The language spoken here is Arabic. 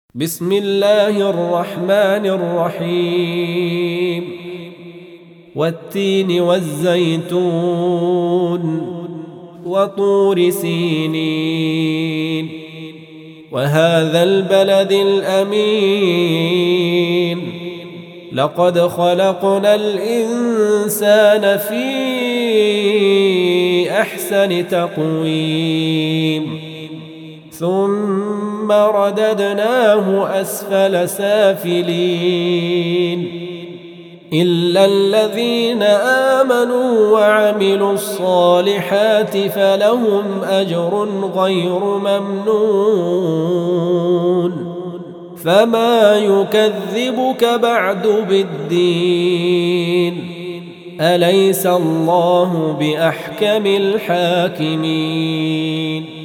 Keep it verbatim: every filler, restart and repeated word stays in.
بسم الله الرحمن الرحيم والتين والزيتون وطور سينين وهذا البلد الأمين لقد خلقنا الإنسان في أحسن تقويم ثم رددناه أسفل سافلين إلا الذين آمنوا وعملوا الصالحات فلهم أجر غير ممنون فما يكذبك بعد بالدين أليس الله بأحكم الحاكمين